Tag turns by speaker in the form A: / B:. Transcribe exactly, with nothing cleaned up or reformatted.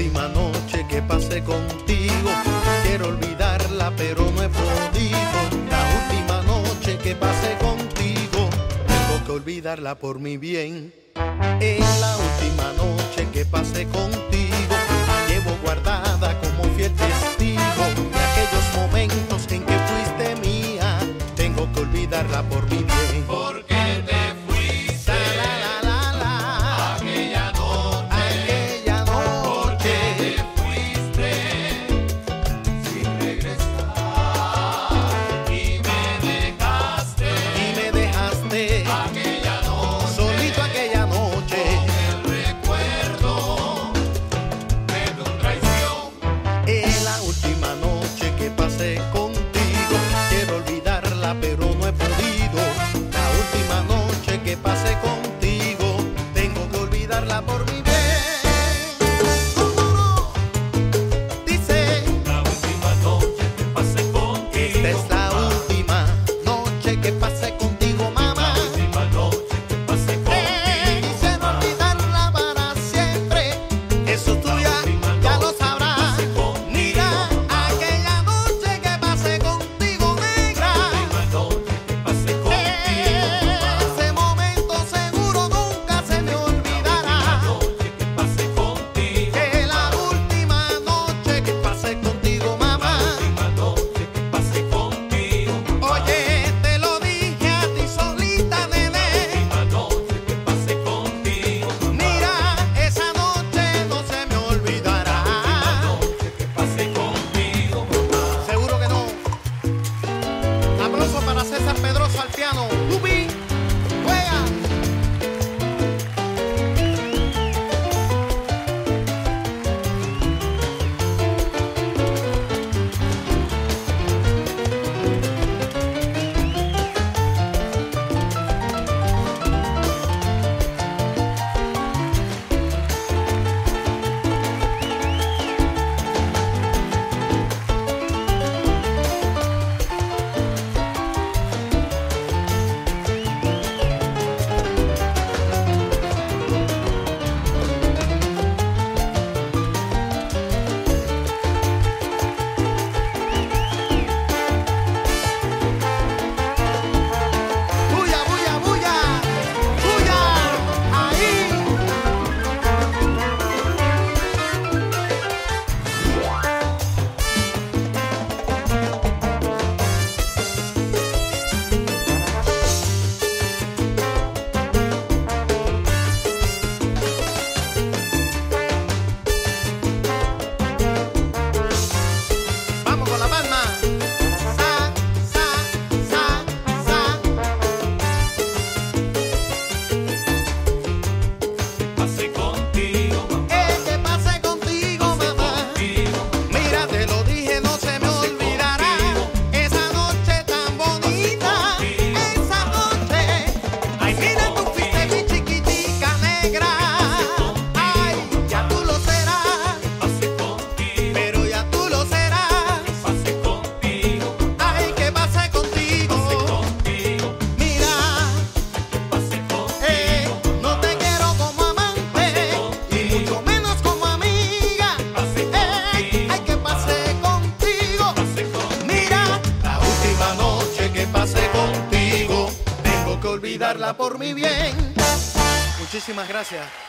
A: última noche que pasé contigo, quiero olvidarla pero no he podido. La última noche que pasé contigo, tengo que olvidarla por mi bien. En la última noche que pasé contigo, llevo guardada como fiel testigo de aquellos momentos en que fuiste mía. Tengo que olvidarla por mi bien.
B: Porque te fuiste,
A: la, la, la, la,
B: aquella noche,
A: aquella noche.
B: porque te fuiste sin regresar y me dejaste,
A: Y me dejaste
B: aquella noche,
A: solito aquella noche.
B: con el recuerdo de tu traición.
A: En la última noche que pasé contigo, quiero olvidarla pero no he podido. La última noche que pasé contigo, tengo que olvidarla por mi bien. ¿Cómo no? Dice,
B: La última noche que pasé contigo,
A: esta es la última noche que pasé contigo, mamá.
B: la última noche que pasé
A: Eh,
B: contigo,
A: Quise no olvidarla para siempre. Eso tú ya, ya lo sabrás. Mira, aquella noche que pasé contigo, negra.
B: la noche que pasé contigo,
A: Ese momento seguro nunca se me
B: la
A: olvidará.
B: noche que pasé contigo,
A: Que la última noche que pasé contigo, mamá.
B: la noche que pasé contigo,
A: Oye, te lo dije a ti solita, nene.
B: la noche que pasé contigo,
A: Mira, esa noche no se me olvidará.
B: la noche que pasé contigo,
A: Seguro que no. Aplauso para César Pedroso al piano. Lupi, juega. Bulla, bulla, bulla. Bulla. Ahí. Vamos con la palma. Sa, sa, sa, sa.
B: pasé contigo,
A: Eh, que pasé contigo, mamá.
B: contigo,
A: Mira, te lo dije, no se me olvidará. Esa noche tan bonita. Esa noche. Ay, mira, tú fuiste mi chiquitica negra. Ay, ya tú lo serás.
B: pasé contigo,
A: Pero ya tú lo serás.
B: pasé contigo,
A: Ay, que pasé contigo.
B: contigo,
A: Mira,
B: pasé
A: eh,
B: contigo,
A: no te quiero como amante. Y mucho menos como amiga.
B: pasé
A: Eh,
B: contigo,
A: ay, que pasé contigo.
B: pasé contigo.
A: Mira, la última noche que pasé contigo, tengo que olvidarla por mi bien. Muchísimas gracias.